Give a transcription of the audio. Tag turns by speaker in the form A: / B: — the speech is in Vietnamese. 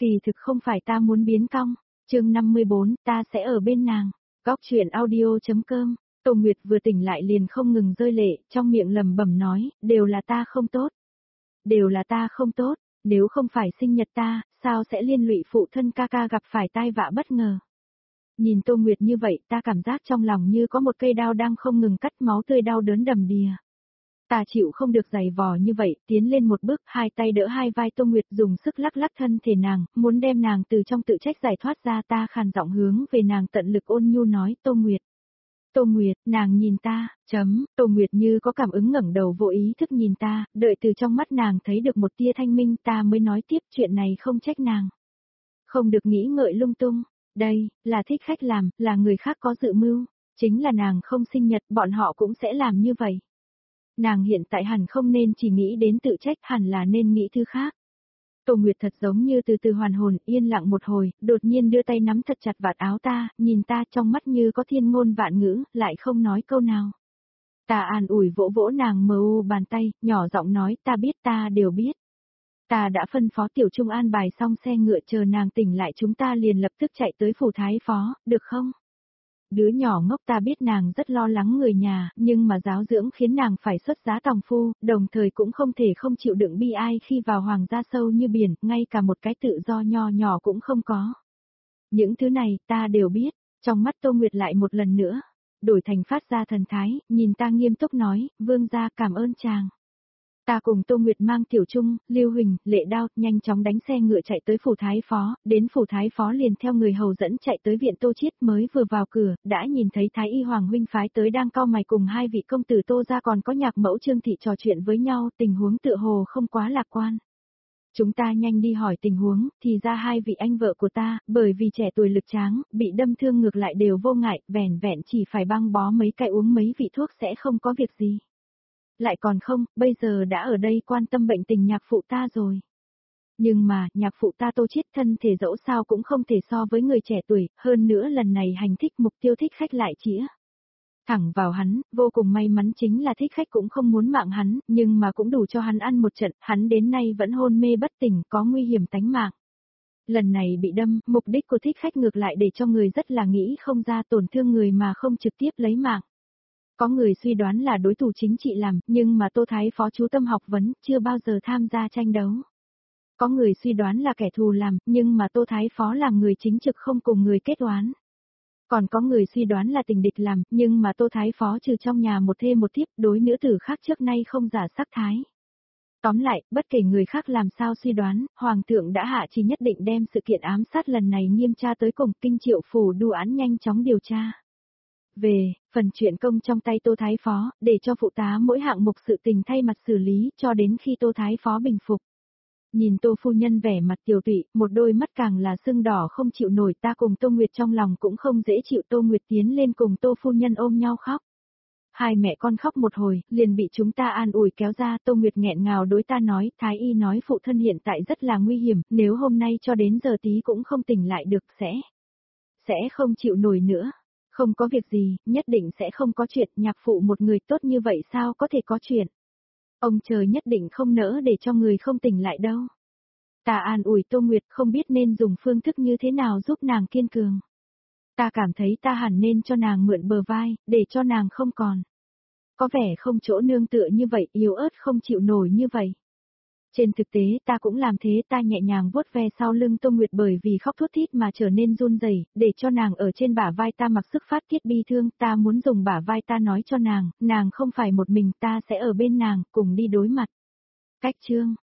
A: Kỳ thực không phải ta muốn biến cong. Chương 54, ta sẽ ở bên nàng. Góc truyện audio.com. Tô Nguyệt vừa tỉnh lại liền không ngừng rơi lệ, trong miệng lẩm bẩm nói, đều là ta không tốt. Đều là ta không tốt, nếu không phải sinh nhật ta, sao sẽ liên lụy phụ thân ca ca gặp phải tai vạ bất ngờ. Nhìn Tô Nguyệt như vậy, ta cảm giác trong lòng như có một cây đao đang không ngừng cắt, máu tươi đau đớn đầm đìa. Ta chịu không được giày vò như vậy, tiến lên một bước, hai tay đỡ hai vai Tô Nguyệt, dùng sức lắc lắc thân thể nàng, muốn đem nàng từ trong tự trách giải thoát ra. Ta khàn giọng hướng về nàng tận lực ôn nhu nói, Tô Nguyệt. Tô Nguyệt, nàng nhìn ta, Tô Nguyệt như có cảm ứng ngẩng đầu vô ý thức nhìn ta, đợi từ trong mắt nàng thấy được một tia thanh minh, ta mới nói tiếp, chuyện này không trách nàng. Không được nghĩ ngợi lung tung, đây, là thích khách làm, là người khác có dự mưu, chính là nàng không sinh nhật, bọn họ cũng sẽ làm như vậy. Nàng hiện tại hẳn không nên chỉ nghĩ đến tự trách, hẳn là nên nghĩ thứ khác. Tô Nguyệt thật giống như từ từ hoàn hồn, yên lặng một hồi, đột nhiên đưa tay nắm thật chặt vạt áo ta, nhìn ta trong mắt như có thiên ngôn vạn ngữ, lại không nói câu nào. Ta an ủi vỗ vỗ nàng mờ u bàn tay, nhỏ giọng nói, ta biết, ta đều biết. Ta đã phân phó Tiểu Trung an bài xong xe ngựa, chờ nàng tỉnh lại chúng ta liền lập tức chạy tới phủ thái phó, được không? Đứa nhỏ ngốc, ta biết nàng rất lo lắng người nhà, nhưng mà giáo dưỡng khiến nàng phải xuất giá tòng phu, đồng thời cũng không thể không chịu đựng bi ai khi vào hoàng gia sâu như biển, ngay cả một cái tự do nho nhỏ cũng không có. Những thứ này, ta đều biết, trong mắt Tô Nguyệt lại một lần nữa, đổi thành phát ra thần thái, nhìn ta nghiêm túc nói, vương gia cảm ơn chàng. Ta cùng Tô Nguyệt mang Tiểu Trung, Lưu Huỳnh, Lệ Đao, nhanh chóng đánh xe ngựa chạy tới phủ thái phó, đến phủ thái phó liền theo người hầu dẫn chạy tới viện Tô Chiết, mới vừa vào cửa, đã nhìn thấy Thái y Hoàng huynh phái tới đang cau mày cùng hai vị công tử Tô gia còn có nhạc mẫu Trương thị trò chuyện với nhau, tình huống tựa hồ không quá lạc quan. Chúng ta nhanh đi hỏi tình huống, thì ra hai vị anh vợ của ta, bởi vì trẻ tuổi lực tráng, bị đâm thương ngược lại đều vô ngại, vẻn vẹn chỉ phải băng bó mấy cái uống mấy vị thuốc sẽ không có việc gì. Lại còn không, bây giờ đã ở đây quan tâm bệnh tình nhạc phụ ta rồi. Nhưng mà, nhạc phụ ta Tô Chiết thân thể dẫu sao cũng không thể so với người trẻ tuổi, hơn nữa lần này hành thích mục tiêu thích khách lại chĩa thẳng vào hắn, vô cùng may mắn chính là thích khách cũng không muốn mạng hắn, nhưng mà cũng đủ cho hắn ăn một trận, hắn đến nay vẫn hôn mê bất tỉnh, có nguy hiểm tánh mạng. Lần này bị đâm, mục đích của thích khách ngược lại để cho người rất là nghĩ không ra, tổn thương người mà không trực tiếp lấy mạng. Có người suy đoán là đối thủ chính trị làm, nhưng mà Tô Thái phó chú tâm học vấn, chưa bao giờ tham gia tranh đấu. Có người suy đoán là kẻ thù làm, nhưng mà Tô Thái phó là người chính trực không cùng người kết oán. Còn có người suy đoán là tình địch làm, nhưng mà Tô Thái phó trừ trong nhà một thê một thiếp, đối nữ tử khác trước nay không giả sắc thái. Tóm lại, bất kể người khác làm sao suy đoán, Hoàng thượng đã hạ chỉ nhất định đem sự kiện ám sát lần này nghiêm tra tới cùng, kinh Triệu phủ đu án nhanh chóng điều tra. Về, phần chuyện công trong tay Tô Thái phó, để cho phụ tá mỗi hạng mục sự tình thay mặt xử lý, cho đến khi Tô Thái phó bình phục. Nhìn Tô phu nhân vẻ mặt tiều tụy, một đôi mắt càng là sưng đỏ không chịu nổi, ta cùng Tô Nguyệt trong lòng cũng không dễ chịu. Tô Nguyệt tiến lên cùng Tô phu nhân ôm nhau khóc. Hai mẹ con khóc một hồi, liền bị chúng ta an ủi kéo ra. Tô Nguyệt nghẹn ngào đối ta nói, Thái y nói phụ thân hiện tại rất là nguy hiểm, nếu hôm nay cho đến giờ tí cũng không tỉnh lại được sẽ không chịu nổi nữa. Không có việc gì, nhất định sẽ không có chuyện, nhạc phụ một người tốt như vậy sao có thể có chuyện. Ông trời nhất định không nỡ để cho người không tỉnh lại đâu. Ta an ủi Tô Nguyệt không biết nên dùng phương thức như thế nào giúp nàng kiên cường. Ta cảm thấy ta hẳn nên cho nàng mượn bờ vai, để cho nàng không còn. Có vẻ không chỗ nương tựa như vậy, yếu ớt không chịu nổi như vậy. Trên thực tế ta cũng làm thế, ta nhẹ nhàng vuốt ve sau lưng Tô Nguyệt bởi vì khóc thút thít mà trở nên run rẩy, để cho nàng ở trên bả vai ta mặc sức phát tiết bi thương, ta muốn dùng bả vai ta nói cho nàng không phải một mình, ta sẽ ở bên nàng, cùng đi đối mặt. Cách chương